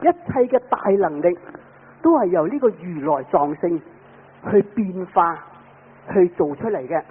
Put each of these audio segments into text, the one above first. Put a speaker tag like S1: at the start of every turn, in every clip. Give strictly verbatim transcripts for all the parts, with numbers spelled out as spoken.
S1: 一切嘅大能力都係由呢個如來藏性去變化去做出嚟嘅。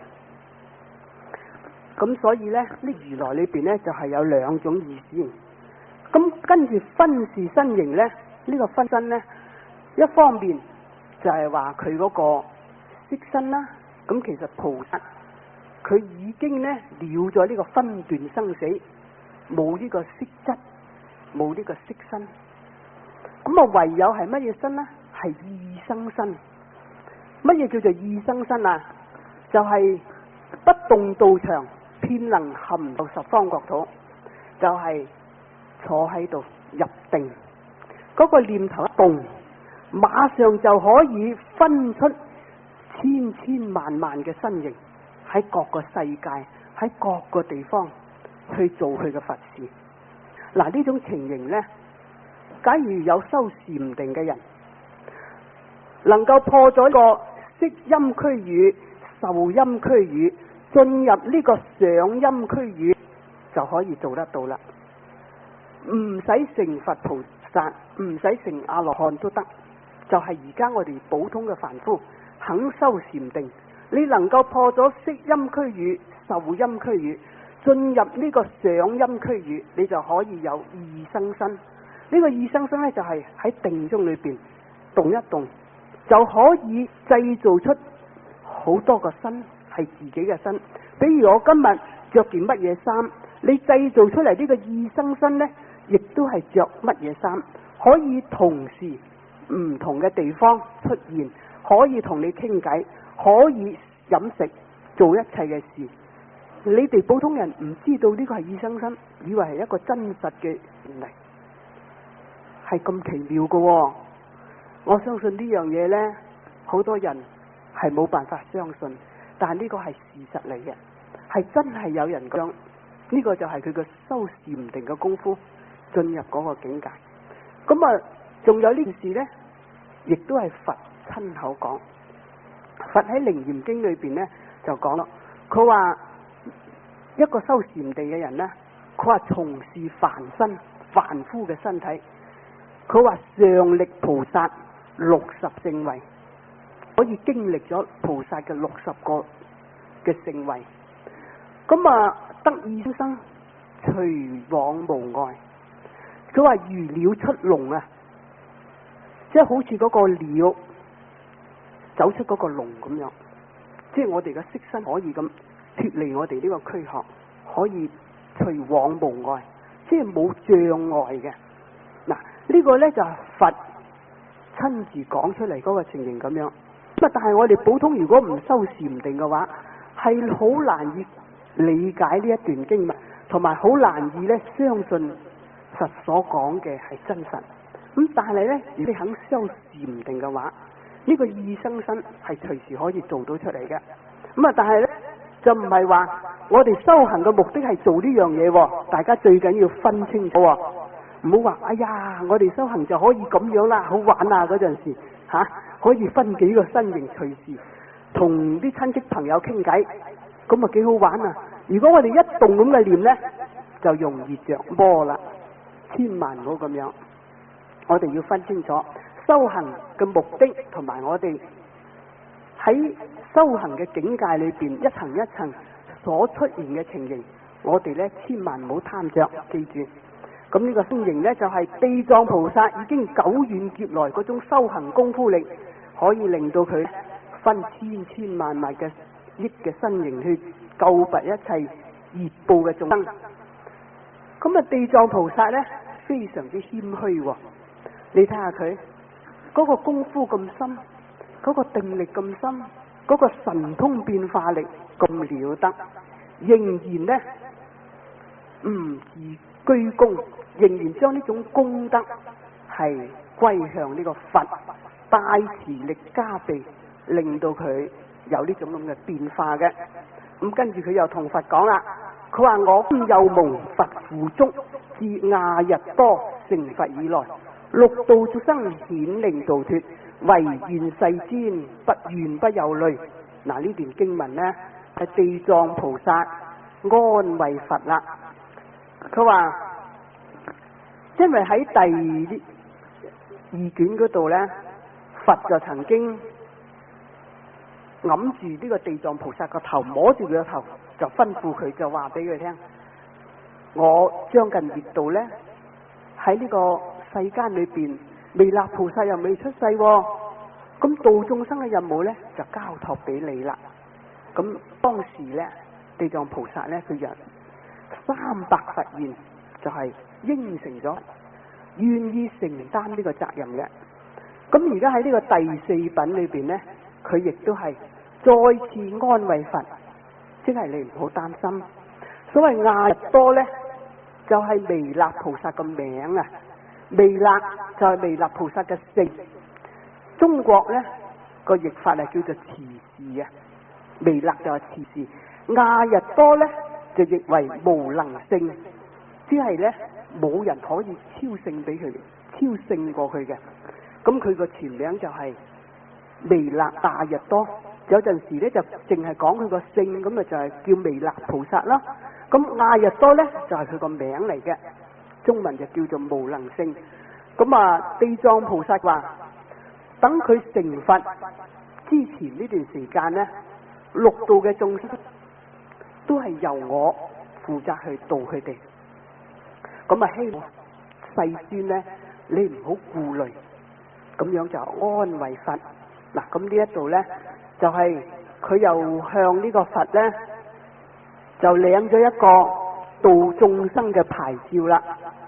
S1: 咁所以呢，呢如來裏邊呢，就係有兩種意思。咁跟住分是身形呢，呢個分身呢，一方面就係話佢嗰個色身啦。咁其實菩薩佢已經呢了咗呢個分段生死，冇呢個色質，冇呢個色身。咁啊唯有係乜嘢身呢？係意生身。乜嘢叫做意生身啊？就係、是、不動道場，遍能含到十方國土，就係、是、坐喺度入定，嗰、那個念頭一動，馬上就可以分出千千萬萬嘅身形，喺各個世界，喺各個地方去做佢嘅佛事。嗱，呢種情形呢，假如有修禪定嘅人，能夠破咗個色音區域、受音區域，進入呢個想音區域，就可以做得到啦。唔使成佛菩薩，唔使成阿羅漢都得。就係而家我哋普通嘅凡夫肯修禪定，你能夠破咗色音區域、受音區域，進入呢個想音區域，你就可以有意生身。呢、這個意生身呢，就係喺定中裏邊動一動，就可以製造出好多個身，係自己嘅身。比如我今日着件乜嘢衫，你製造出嚟呢個意生身呢，亦都係着乜嘢衫，可以同時唔同嘅地方出現，可以同你傾偈，可以飲食，做一切嘅事。你哋普通人唔知道呢個係意生身，以為係一個真實嘅嚟，係咁奇妙嘅、哦。我相信呢樣嘢呢，好多人係冇辦法相信，但係呢個係事實嚟嘅，係真係有人講，呢、這個就係佢嘅修禪定嘅功夫進入嗰個境界。咁啊，仲有呢件事呢，亦都係佛親口講。佛喺《楞嚴經》裏邊呢，就講咯，佢話一個修禪定嘅人呢，佢話從事凡身凡夫嘅身體，佢話上歷菩薩六十聖位，可以經歷咗菩薩嘅六十個嘅聖位。咁啊，得意生生，隨往無礙。佢話如鳥出籠啊，即係好似嗰個鳥走出嗰個籠咁樣，即係我哋嘅色身可以咁脫離我哋呢個軀殼，可以隨往無礙，即係冇障礙嘅。嗱，呢個呢就係佛親自講出嚟嗰個情形咁樣。咁啊，但係我哋普通如果唔修禪定嘅話，係好難以理解呢一段經文，同埋好難以咧相信佛所講嘅係真實。咁但係呢，如果你肯修禪定嘅話，呢個意生身係隨時可以做到出嚟嘅。咁啊，但係呢，就唔係話我哋修行嘅目的係做呢樣嘢，大家最緊要分清楚，唔好話哎呀，我哋修行就可以咁樣啦，好玩啊嗰陣時吓、啊，可以分幾個身形，隨時同啲親戚朋友傾偈，咁啊幾好玩啊！如果我哋一動咁嘅念呢，就容易着魔啦，千萬唔好咁樣。我哋要分清楚修行嘅目的，同埋我哋喺修行嘅境界裏邊一層一層所出現嘅情形，我哋呢千萬唔好貪着，記住。咁呢個身形呢，就係、是、地藏菩薩已經久遠劫來嗰種修行功夫力，可以令到佢分千千萬萬嘅億嘅身形去救拔一切業報嘅眾生。咁啊，地藏菩薩呢，非常之謙虛、哦。你睇下佢嗰個功夫咁深，嗰、嗰個定力咁深，嗰、嗰個神通變化力咁了得，仍然呢唔自居功，仍然將呢種功德係歸向呢個佛，大慈力加被，令到佢有呢種咁嘅變化嘅。咁跟住佢又同佛講啦，佢話我今又蒙佛付囑，自亞日多成佛以來，六道眾生顯令度脫，唯願世尊不願不有慮。嗱，呢段經文呢係地藏菩薩安慰佛啦。佢話因為喺第二卷嗰度咧，佛就曾經揞住呢個地藏菩薩個頭，摸住佢個頭，就吩咐佢，就話俾佢聽：我將近滅度咧，喺呢個世間裏邊，彌勒菩薩又未出世，咁度眾生嘅任務咧就交託俾你啦。咁當時咧，地藏菩薩咧佢就三百佛言，就係、是、應承咗，願意承擔呢個責任嘅。咁而家喺呢個第四品裏邊咧，佢亦都係再次安慰佛，即係你唔好擔心。所謂阿逸多咧，就係、是、彌勒菩薩個名啊，彌勒就係彌勒菩薩嘅姓。中國咧個譯法係叫做慈氏啊，彌勒就係慈氏，阿逸多咧就譯為無能勝，即係咧冇人可以超勝俾佢，超勝過佢嘅。咁佢個全名就係彌勒阿逸多。有陣時咧就淨係講佢個姓，咁啊就係叫彌勒菩薩啦。咁阿逸多咧就係佢個名嚟嘅，中文就叫做無能勝。咁啊地藏菩薩話，等佢成佛之前呢段時間咧，六道嘅眾生都係由我負責去度佢哋。咁啊希望世尊咧，你唔好顧慮，咁樣就安慰佛。嗱，咁呢一度咧就係、是、佢又向呢個佛咧就領咗一個度眾生嘅牌照啦。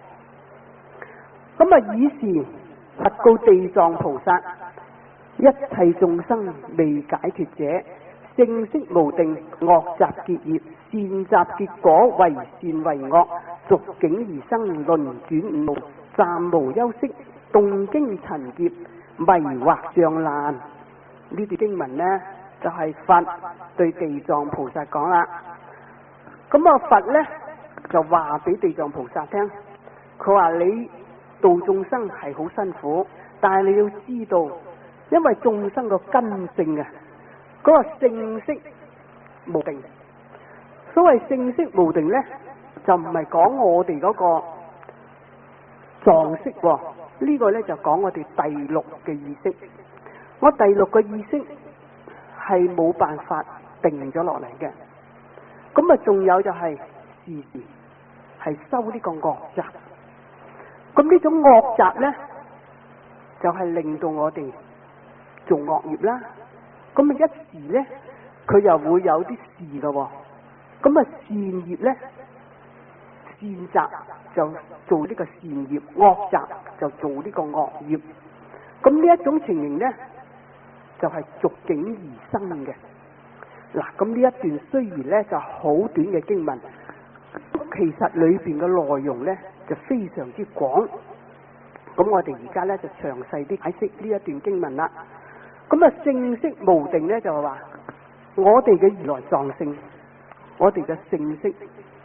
S1: 咁啊以是佛告地藏菩薩：一切眾生未解脫者，性色無定，惡習結業，善習結果，為善為惡，逐境而生，輪轉無，暫無休息，動經塵劫，迷惑障難。呢啲經文呢，就係、是、佛對地藏菩薩講啦。咁啊佛呢，就話俾地藏菩薩聽，佢話你度眾生係好辛苦，但係你要知道，因為眾生個根性啊，嗰、那個性色無定。所謂性色無定呢，就唔係講我哋嗰個狀識喎，呢、這個呢，就講我哋第六嘅意識。我第六個意識係冇辦法定咗落嚟嘅。咁啊，仲有就係時時係收呢個惡習。咁呢種惡習呢，就係、是、令到我哋做惡業啦。咁啊，一時呢，佢又會有啲事咯。咁啊，善業呢，善習就做呢個善業，惡習就做呢個惡業。咁呢一種情形呢，就係、是、逐境而生嘅。嗱，咁呢一段雖然呢就好短嘅經文，其實裏邊嘅內容呢就非常之廣。咁我哋而家呢就詳細啲解釋呢一段經文啦。咁啊，性色無定呢，就係話我哋嘅如來藏性，我哋嘅性色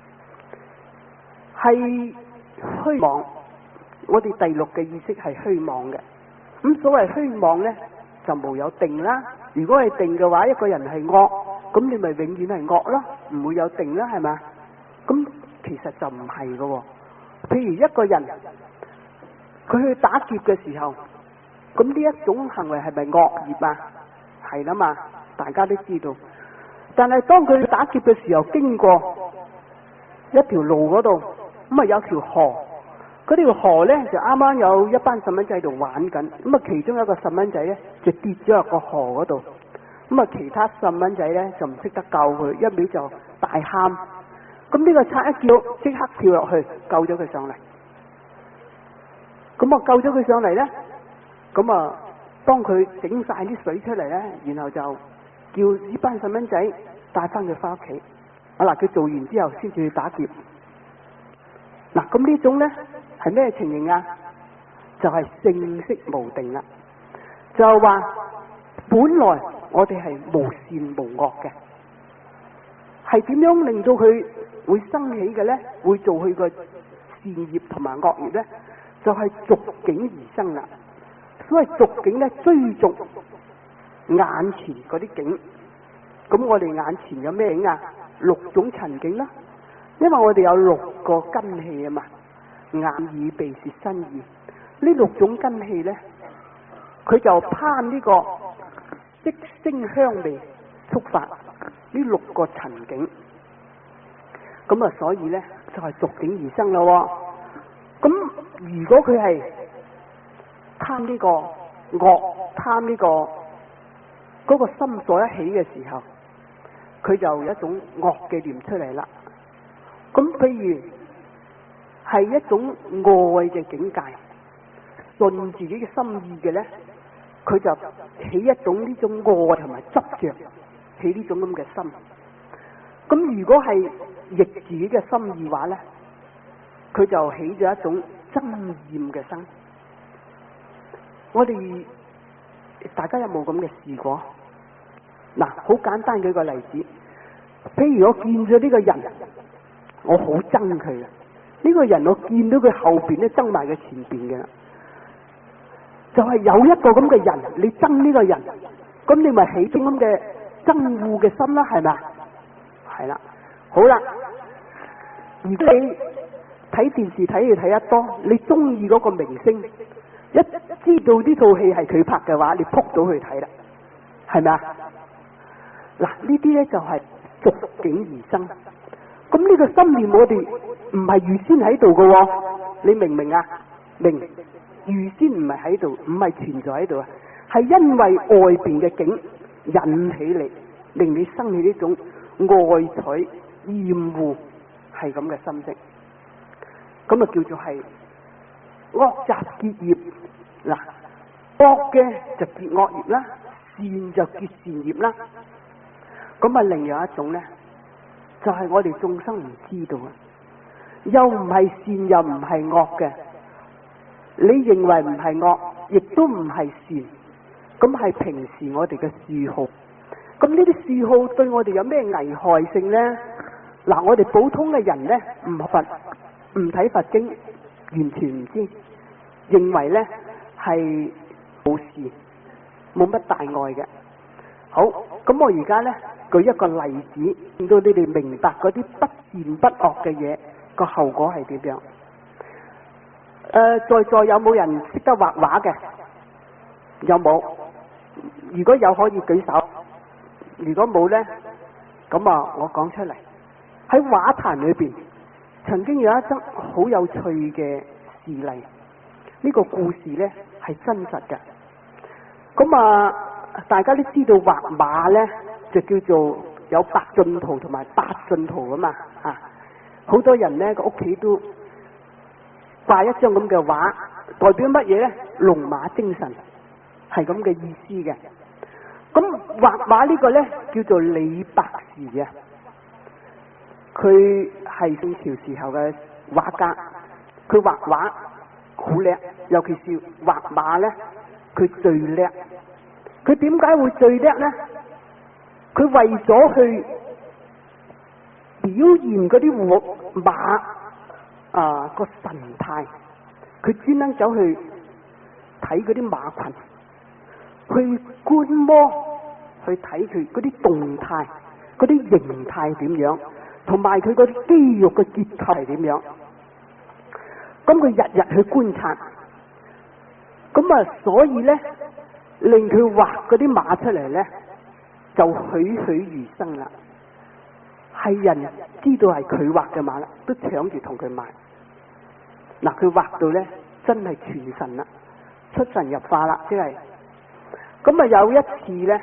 S1: 係虛妄，我哋第六嘅意識係虛妄嘅。咁所謂虛妄呢，就無有定啦。如果係定嘅話，一個人係惡，咁你咪永遠係惡咯，唔會有定啦，係嘛？咁其實就唔係嘅。譬如一個人佢去打劫嘅時候，咁呢一種行為係咪惡業啊？係啦嘛，大家都知道。但係當佢打劫嘅時候，經過一條路嗰度，咁啊有條河，嗰條河呢，就啱啱有一班細蚊仔喺度玩緊，咁啊其中一個細蚊仔呢，就跌咗入個河嗰度，咁啊其他細蚊仔呢，就唔識得救佢，一味就大喊，咁呢個賊一叫，即刻跳落去救咗佢上嚟，咁啊救咗佢上嚟呢，咁啊當佢整晒啲水出嚟呢，然後就叫呢班細蚊仔帶翻佢翻屋企。啊嗱，佢做完之後先至去打劫。嗱，咁呢種呢係咩情形啊？就係、是、性色無定啦。就係話本來我哋係無善無惡嘅，係點樣令到佢會生起嘅呢？會做佢個善業同埋惡業呢？就係、是、逐境而生啦。所謂逐境呢，追逐眼前嗰啲境。咁我哋眼前有咩境啊？六種塵境啦。因為我哋有六個根器啊嘛，眼耳鼻舌身意。呢六種根器呢， 佢就攀呢個色聲香味觸法呢六個塵境，咁啊所以咧就係逐境而生咯。咁如果佢係貪呢個惡，貪呢個嗰個心所一起嘅時候，佢就有一種惡嘅念出嚟啦。咁譬如係一種愛嘅境界，順自己嘅心意嘅咧，佢就起一種呢種愛同埋執着，起呢種咁嘅心。咁如果係逆自己嘅心意話咧，佢就起咗一種憎厭嘅心。我哋大家有冇咁嘅試過？嗱，好簡單嘅一個例子，譬如我見咗呢個人，我好憎佢啊！呢個人我見到佢後邊咧憎埋佢前邊嘅，就係有一個咁嘅人，你憎呢個人，咁你咪起種咁嘅憎惡嘅心啦，係咪啊？係啦，好啦，如果你睇電視睇嘢睇得多，你中意嗰個明星，一知道呢套戲係佢拍嘅話，你撲到去睇啦，係咪啊？嗱，呢啲咧就係逐境而生。咁呢個心念我哋唔係預先喺度嘅，你明唔明啊？明，預先唔係喺度，唔係存在喺度啊，係因為外邊嘅境引起你，令你生起呢種愛取厭惡，係咁嘅心識。咁啊叫做係惡習結業。嗱，惡嘅就結惡業啦，善就結善業啦。咁啊，另外一種咧，就係、是、我哋眾生唔知道啊，又唔係善又唔係惡嘅。你認為唔係惡，亦都唔係善，咁係平時我哋嘅嗜好。咁呢啲嗜好對我哋有咩危害性咧？嗱，我哋普通嘅人咧，唔佛唔睇佛經，完全唔知，認為咧係冇事，冇乜大礙嘅。好，咁我而家咧舉一個例子，令到你哋明白嗰啲不善不惡嘅嘢個後果係點樣。誒、呃，在座有冇人識得畫畫嘅？有冇？如果有可以舉手。如果冇咧，咁啊，我講出嚟。喺畫壇裏邊，曾經有一則好有趣嘅事例。呢、這個故事咧係真實嘅。咁啊，大家都知道畫馬咧就叫做有白進圖同埋八進圖啊嘛，啊，好多人咧個屋企都掛一張咁嘅畫，代表乜嘢咧？龍馬精神，係咁嘅意思嘅。咁畫畫呢個咧叫做李白時啊，佢係宋朝時候嘅畫家，佢畫畫好叻，尤其是畫馬咧，佢最叻。佢點解會最叻咧？佢為咗去表現嗰啲馬啊個神態，佢專登走去睇嗰啲馬群，去觀摩，去睇佢嗰啲動態、嗰啲形態點樣，同埋佢嗰啲肌肉嘅結構係點樣。咁佢日日去觀察，咁啊，所以咧令佢畫嗰啲馬出嚟咧，就栩栩如生啦。係人知道係佢畫嘅馬啦，都搶住同佢買。嗱，佢畫到咧真係全神啦，出神入化啦，即係。咁啊有一次咧，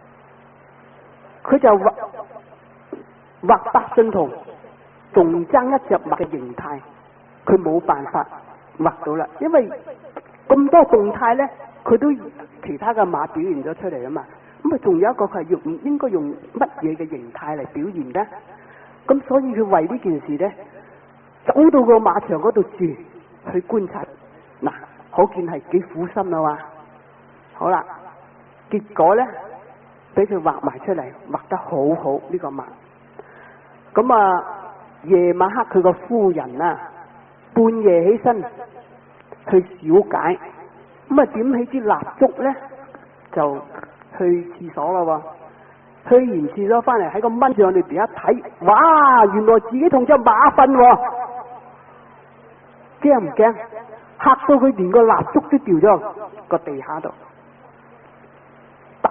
S1: 佢就畫畫八進圖，仲爭一隻馬嘅形態，佢冇辦法畫到啦，因為咁多動態咧，佢都其他嘅馬表現咗出嚟啊嘛。咁啊，仲有一個佢係用應該用乜嘢嘅形態嚟表現咧？咁所以佢為呢件事咧，走到個馬場嗰度住去觀察，嗱，可見係幾苦心啦嘛。好啦，結果咧俾佢畫埋出嚟，畫得好好呢個馬。咁啊，夜晚黑佢個夫人啊，半夜起身去小解，咁啊點起支蠟燭咧，就去廁所啦喎。去完廁所翻嚟喺個蚊帳裏邊一睇，哇！原來自己同隻馬瞓喎，驚唔驚？嚇到佢連個蠟燭都掉咗個地下度。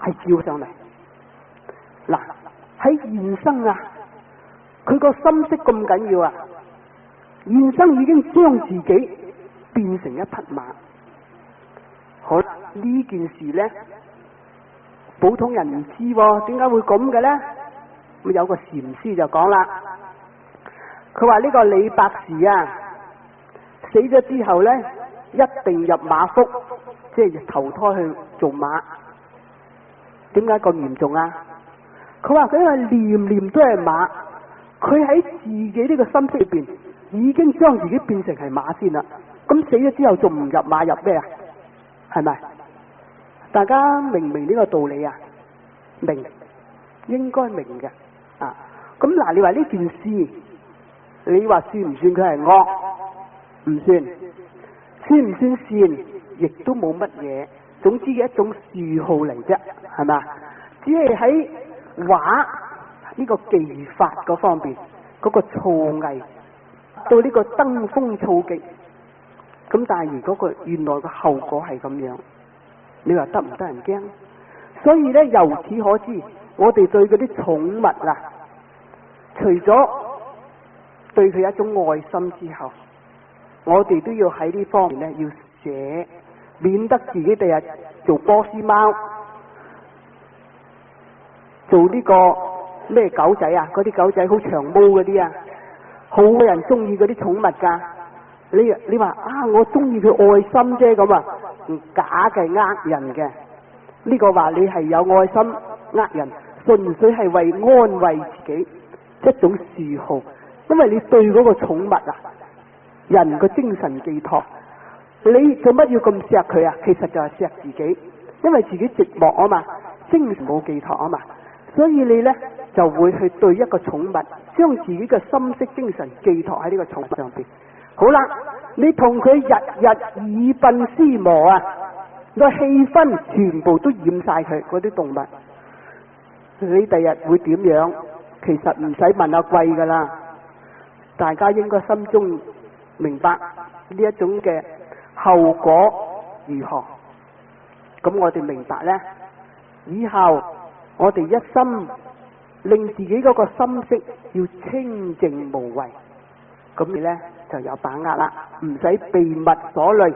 S1: 係照上嚟。嗱，喺現生啊，佢個心識咁緊要啊，現生已經將自己變成一匹馬。好，呢件事呢，普通人唔知喎，點解會咁嘅呢？咁有個禪師就講啦，佢話呢個李白氏啊，死咗之後呢，一定入馬腹，即係投胎去做馬。點解咁嚴重啊？佢話佢因為念念都係馬，佢喺自己呢個心識裏邊已經將自己變成係馬先啦。咁死咗之後仲唔入馬入咩啊？係咪？大家明唔明呢個道理啊？明，應該明嘅啊。咁嗱，你話呢件事，你話算唔算佢係惡？唔算。算唔算善？亦都冇乜嘢。總之嘅一種嗜好嚟啫，係咪？只係喺畫呢個技法嗰方面，嗰、嗰個造詣到呢個登峰造極。咁但係如果個原來個後果係咁樣，你話得唔得人驚？所以咧，由此可知，我哋對嗰啲寵物啊，除咗對佢一種愛心之後，我哋都要喺呢方面咧要捨，免得自己第日做波斯貓，做呢個咩狗仔啊，嗰啲狗仔好長毛嗰啲啊，好多人中意嗰啲寵物噶。你你話啊，我中意佢愛心啫咁啊，假嘅呃人嘅。呢個話你係有愛心呃人，純粹係為安慰自己一種嗜好，因為你對嗰個寵物啊，人個精神寄託，你做乜要咁錫佢啊？其實就係錫自己，因為自己寂寞啊嘛，精神冇寄託啊嘛，所以你呢就會去對一個寵物，將自己嘅心識精神寄託喺呢個寵物上邊。好啦，你同佢日日耳鬢廝磨啊，個氣氛全部都染晒佢嗰啲動物，你第日會點樣？其實唔使問阿貴噶啦，大家應該心中明白呢一種嘅後果如何。咁我哋明白呢，以後我哋一心令自己嗰個心識要清淨無為，咁你呢就有把握啦，唔使被物所累。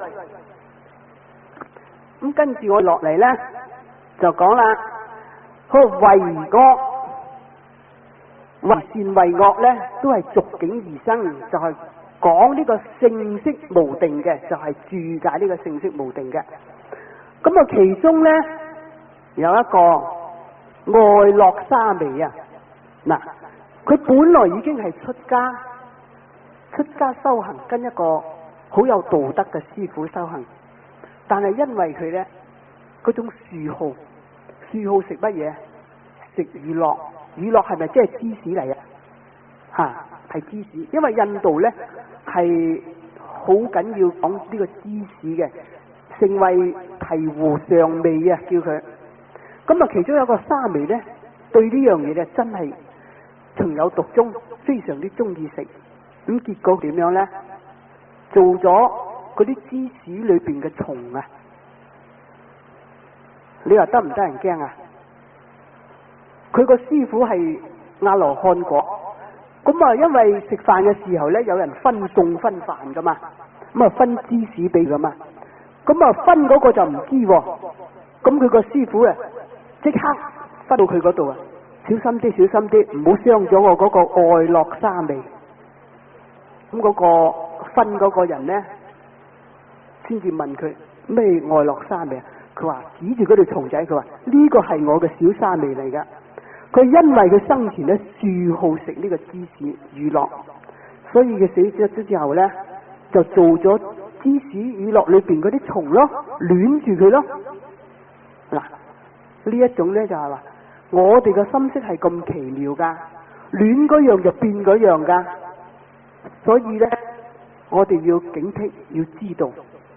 S1: 咁跟住我落嚟呢，就講啦，佢話為惡、為善為惡呢，都係逐境而生，就係講呢個性色無定嘅，就係注解呢個性色無定嘅。咁啊，其中呢，有一個愛樂沙彌啊，嗱，佢本來已經係出家。出家修行，跟一個好有道德嘅師傅修行，但係因為佢呢嗰種嗜好，嗜好食乜嘢？食乳酪，乳酪係咪即係芝士嚟啊？吓，係芝士，因為印度呢係好緊要講呢個芝士嘅，成為醍醐上味啊，叫佢。咁啊，其中有一個沙彌呢，對呢樣嘢呢真係情有獨鍾，非常之中意食。咁結果點樣呢？做咗嗰啲芝士裏邊嘅蟲啊！你話得唔得人驚啊？佢個師傅係阿羅漢果，咁啊，因為食飯嘅時候呢，有人分餸分飯噶嘛，咁啊分芝士俾佢嘛，咁啊分嗰個就唔知喎，咁佢個師傅啊即刻分到佢嗰度啊，小心啲，小心啲，唔好傷咗我嗰個愛樂沙彌。咁嗰個分嗰個人呢，先至問佢咩愛樂沙彌啊？佢話指住嗰條蟲仔，佢話呢個係我嘅小沙彌嚟噶。佢因為佢生前呢嗜好食呢個芝士乳酪，所以佢死咗之後呢，就做咗芝士乳酪裏邊嗰啲蟲咯，戀住佢咯。嗱，呢一種呢，就係話我哋嘅心識係咁奇妙噶，戀嗰樣就變嗰樣噶。所以呢，我哋要警惕，要知道。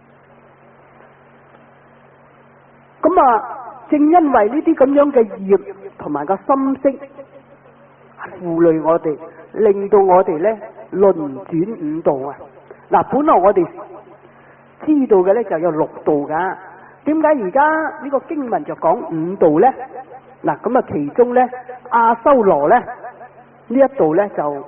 S1: 咁啊，正因為呢啲咁樣嘅業同埋個心識負累我哋，令到我哋呢輪轉五道啊！嗱，本來我哋知道嘅呢就有六道噶， 點解而家呢個經文就講五道呢？嗱，咁啊，其中呢，阿修羅呢，呢一度呢，就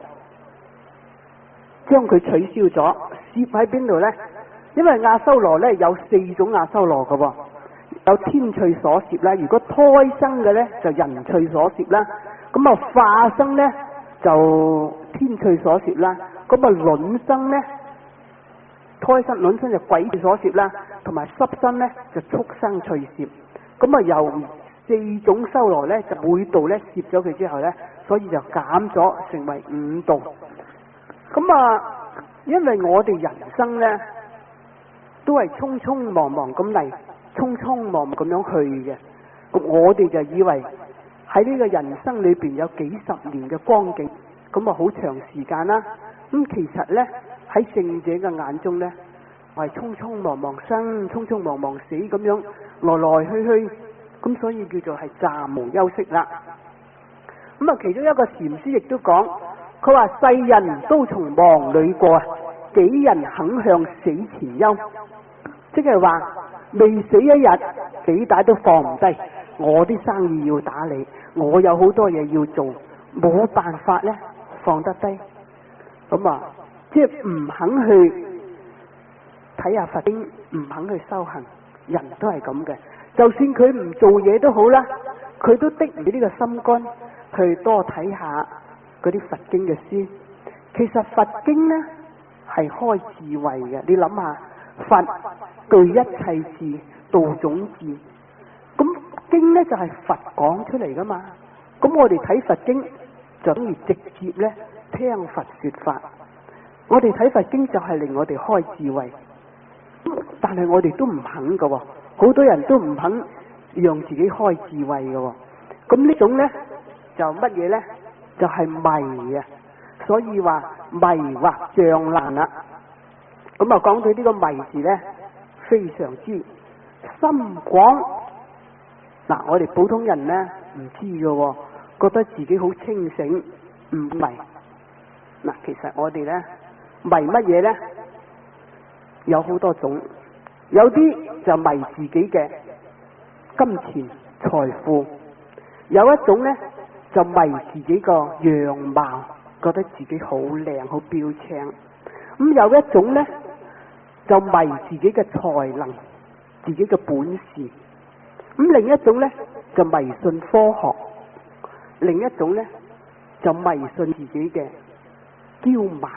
S1: 將佢取消咗，攝喺邊度呢？因為阿修羅呢，有四種阿修羅噶，有天趣所攝啦。如果胎生嘅呢，就人趣所攝啦。咁啊化生呢，就天趣所攝啦。咁啊卵生呢，胎生卵生就鬼趣所攝啦。同埋濕身呢，就畜生趣攝。咁啊由四種修羅呢，就每道呢攝咗佢之後呢，所以就減咗成為五道。咁啊，因為我哋人生呢，都係匆匆忙忙咁嚟，匆匆忙忙咁樣去嘅。咁我哋就以為喺呢個人生裏邊有幾十年嘅光景，咁啊好長時間啦。咁其實呢，喺聖者嘅眼中呢，係匆匆忙忙生，匆匆忙忙死咁樣來來去去，咁所以叫做係暫無休息啦。咁啊，其中一個禪師亦都講，佢話世人都從忙裏過，幾人肯向死前休？即係話未死一日，幾大都放唔低。我啲生意要打理，我有好多嘢要做，冇辦法呢放得低。咁啊，即係唔肯去睇下佛經，唔肯去修行，人都係咁嘅。就算佢唔做嘢都好啦，佢都的唔起呢個心肝去多睇下嗰啲佛經嘅書。其實佛經呢係開智慧嘅，你諗下，佛具一切智，道種智。咁經呢就係佛講出嚟噶嘛。咁我哋睇佛經就等於直接呢聽佛說法。我哋睇佛經就係令我哋開智慧，但係我哋都唔肯噶喎。好多人都唔肯讓自己開智慧噶喎。咁呢種呢就乜嘢呢？就係迷啊！所以話迷惑障難啦。咁啊講到呢個迷字呢，非常之深廣。嗱，我哋普通人呢唔知㗎喎，覺得自己好清醒，唔迷。嗱，其實我哋呢迷乜嘢呢？有好多種，有啲就迷自己嘅金錢財富，有一種呢就迷自己個樣貌，覺得自己好靚好標青。咁有一種呢就迷自己嘅才能，自己嘅本事。咁另一種呢就迷信科學，另一種呢就迷信自己嘅驕慢。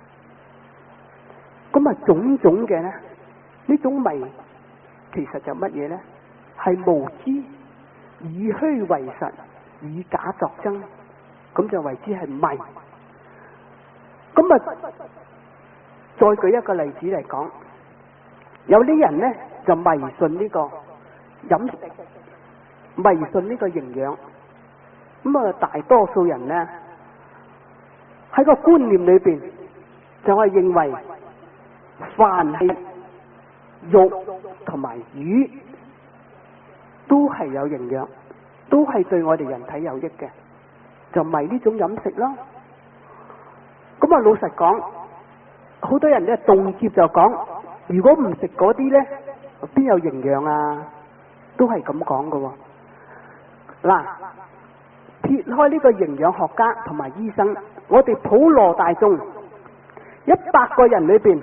S1: 咁啊種種嘅呢，呢種迷其實就乜嘢呢？係無知，以虛為實，以假作真，咁就為之係迷。咁啊再舉一個例子嚟講，有啲人呢就迷信呢個飲食，迷信呢個營養。咁啊大多數人呢喺個觀念裏邊就係認為凡係肉同埋魚都係有營養，都係對我哋人體有益嘅，就迷呢種飲食咯。咁啊老實講，好多人咧動輒就講，如果唔食嗰啲呢，邊有營養啊？都係咁講㗎喎。嗱，撇開呢個營養學家同埋醫生，我哋普羅大眾一百個人裏邊，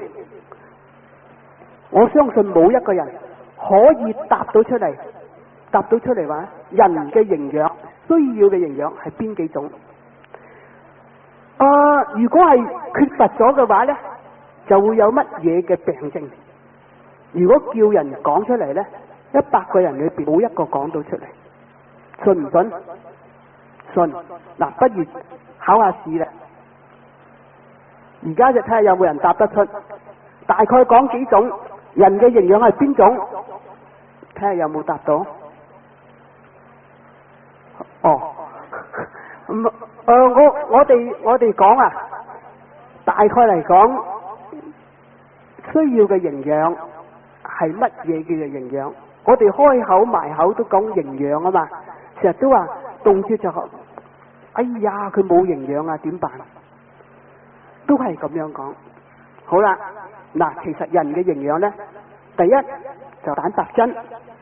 S1: 我相信冇一個人可以答到出嚟，答到出嚟話人嘅營養需要嘅營養係邊幾種？啊、呃，如果係缺乏咗嘅話呢，就會有乜嘢嘅病症？如果叫人講出嚟呢，一百個人裏邊冇一個講到出嚟，信唔信？信。嗱，不如考下試啦。而家就睇下有冇人答得出，大概講幾種人嘅營養係邊種？睇下有冇答到。哦，咁誒、呃，我我哋我哋講啊，大概嚟講，需要嘅營養係乜嘢叫做營養？我哋開口埋口都講營養啊嘛，成日都話動輒就，哎呀佢冇營養啊，點辦？都係咁樣講。好啦，嗱，其實人嘅營養呢，第一就蛋白質，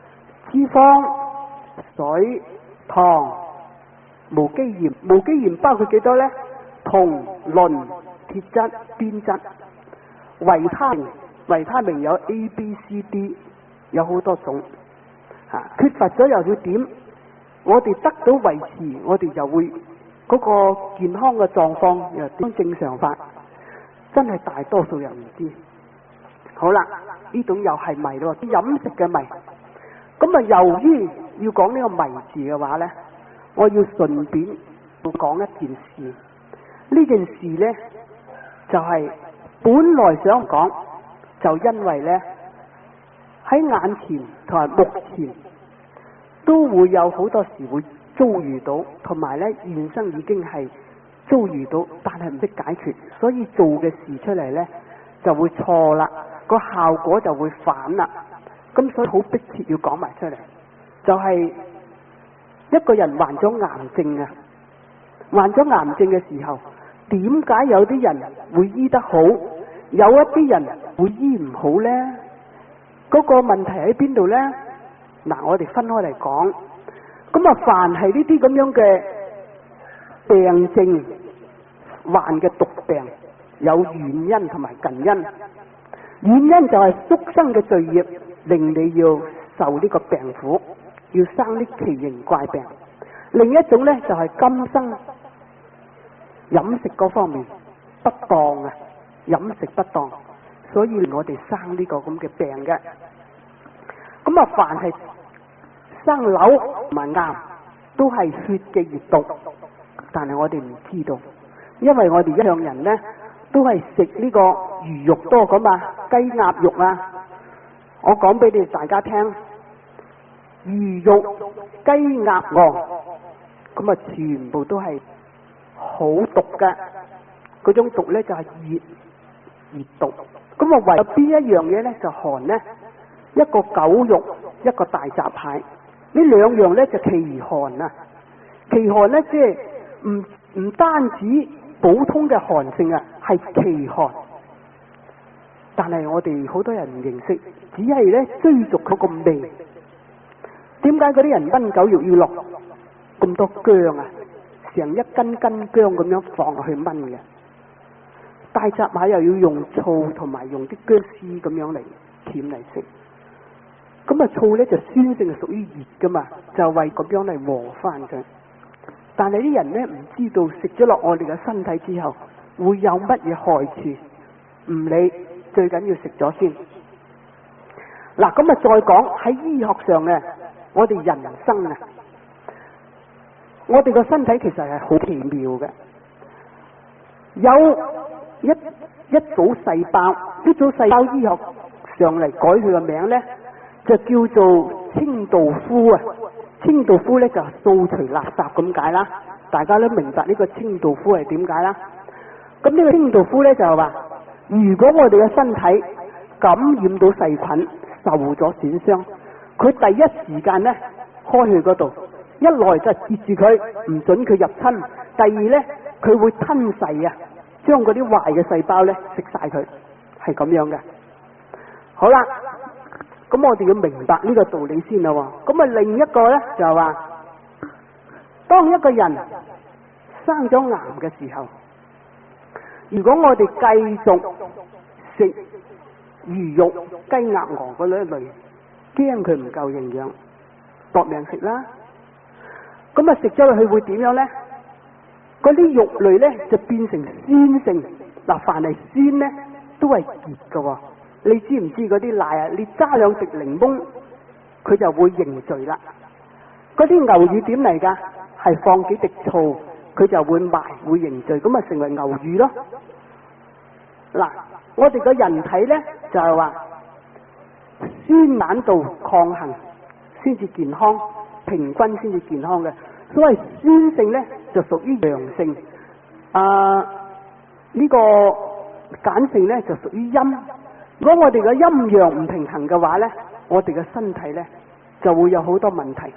S1: 脂肪、水、糖、無機鹽。無機鹽包括幾多呢？銅、磷、鐵質、砭質。維他命，維他命有 A、B、C、D， 有好多種。啊，缺乏咗又要點？我哋得到維持，我哋就會嗰個健康嘅狀況又點正常法？真係大多數人唔知。好啦，呢種又係迷咯，飲食嘅迷。咁啊，由於要講呢個迷字嘅話呢，我要順便要講一件事。呢件事呢，就係、是、本來想講，就因為呢，喺眼前同埋目前都會有好多時會遭遇到，同埋呢現生已經係遭遇到，但係唔識解決，所以做嘅事出嚟呢就會錯啦，個效果就會反啦。咁所以好迫切要講埋出嚟，就係、是、一個人患咗癌症啊，患咗癌症嘅時候，點解有啲人會醫得好，有一啲人會醫唔好呢？嗰、那個問題喺邊度呢？嗱，我哋分開嚟講。咁啊，凡係呢啲咁樣嘅病症患嘅毒病，有原因同埋近因。原因就係宿生嘅罪孽令你要受呢個病苦，要生啲奇形怪病。另一種呢，就係、是、今生飲食嗰方面不當啊，飲食不當，所以我哋生呢個咁嘅病嘅。咁啊，凡係生瘤同埋癌都係血嘅熱毒，但係我哋唔知道，因為我哋一向人呢都係食呢個魚肉多咁嘛，雞鴨肉啊。我講俾你大家聽，魚肉、雞鴨鵝，咁啊全部都係好毒嘅。嗰種毒呢就係熱熱毒。咁啊，唯有邊一樣嘢呢就寒呢？一個狗肉，一個大閘蟹，呢兩樣呢就奇寒啊！奇寒呢，即係唔唔單止普通嘅寒性啊，係奇寒。但係我哋好多人唔認識，只係呢追逐嗰個味。點解嗰啲人炆狗肉要落咁多薑啊？成一斤斤薑咁樣放落去炆嘅。大閘蟹又要用醋同埋用啲薑絲咁樣嚟鉗嚟食。咁啊，醋咧就酸性係屬於熱噶嘛，就為咁樣嚟和翻佢。但係啲人咧唔知道食咗落我哋嘅身體之後會有乜嘢害處，唔理，最緊要食咗先。嗱，咁啊再講喺醫學上嘅，我哋人生啊，我哋個身體其實係好奇妙嘅，有一一組細胞，呢組細胞醫學上嚟改佢個名咧，就叫做清道夫啊！清道夫咧就掃除垃圾咁解啦，大家都明白呢個清道夫係點解啦。咁呢個清道夫咧就係話，如果我哋嘅身體感染到細菌，受咗損傷，佢第一時間咧開去嗰度，一來就截住佢，唔准佢入侵；第二咧，佢會吞噬啊，將嗰啲壞嘅細胞咧食晒佢，係咁樣嘅。好啦。咁我哋要明白呢個道理先啦。咁啊，另一個呢，就係話，當一個人生咗癌嘅時候，如果我哋繼續食魚肉、雞鴨鵝嗰類一類，驚佢唔夠營養，搏命食啦。咁啊，食咗落去會點樣呢？嗰啲肉類呢，就變成酸性。嗱，凡係酸呢，都係熱㗎。你知唔知嗰啲奶啊？你揸兩滴檸檬，佢就會凝聚啦。嗰啲牛乳點嚟㗎？係放幾滴醋，佢就會埋會凝聚，咁啊成為牛乳咯。嗱，我哋個人體咧就係話酸鹼度抗衡先至健康，平均先至健康嘅。所謂酸性咧就屬於陽性，啊、呃、呢、這個鹼性咧就屬於陰。如果我哋嘅陰陽唔平衡嘅話呢，我哋嘅身體呢就會有好多問題。